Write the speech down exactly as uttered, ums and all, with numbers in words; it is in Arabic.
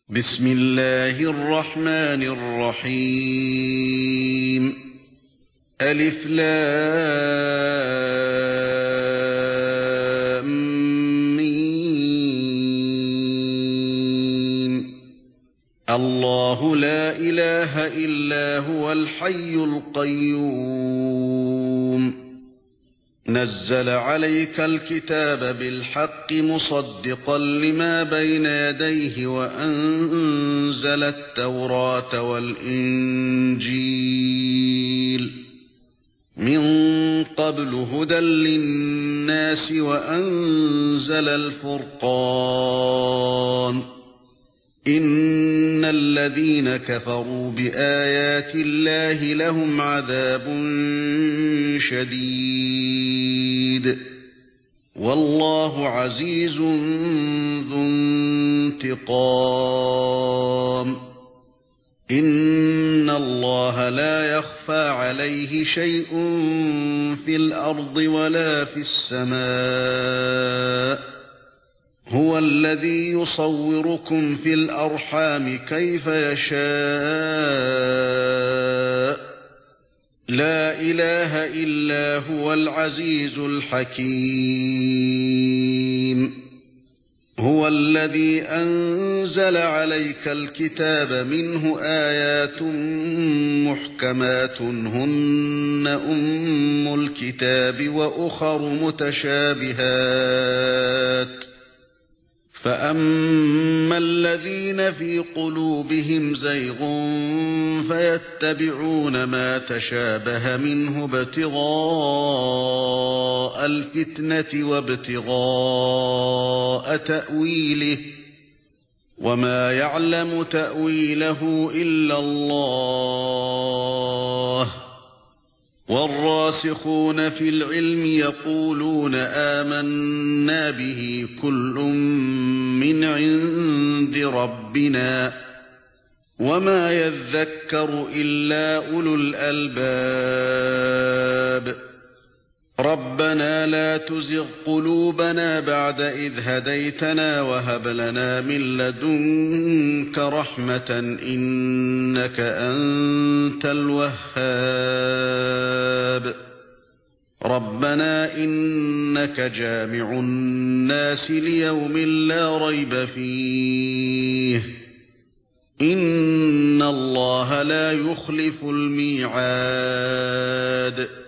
بسم الله الرحمن الرحيم ألف لام ميم الله لا إله إلا هو الحي القيوم نزل عليك الكتاب بالحق مصدقا لما بين يديه وأنزل التوراة والإنجيل من قبل هدى للناس وأنزل الفرقان إن الذين كفروا بآيات الله لهم عذاب شديد والله عزيز ذو انتقام إن الله لا يخفى عليه شيء في الأرض ولا في السماء هو الذي يصوركم في الأرحام كيف يشاء لا إله إلا هو العزيز الحكيم هو الذي أنزل عليك الكتاب منه آيات محكمات هن أم الكتاب وأخر متشابهات فأما الذين في قلوبهم زيغ فيتبعون ما تشابه منه ابتغاء الفتنة وابتغاء تأويله وما يعلم تأويله إلا الله والراسخون في العلم يقولون آمنا به كل من عند ربنا وما يذكر إلا أولو الألباب ربنا لا تزغ قلوبنا بعد إذ هديتنا وهب لنا من لدنك رحمة إنك أنت الوهاب ربنا إنك جامع الناس ليوم لا ريب فيه إن الله لا يخلف الميعاد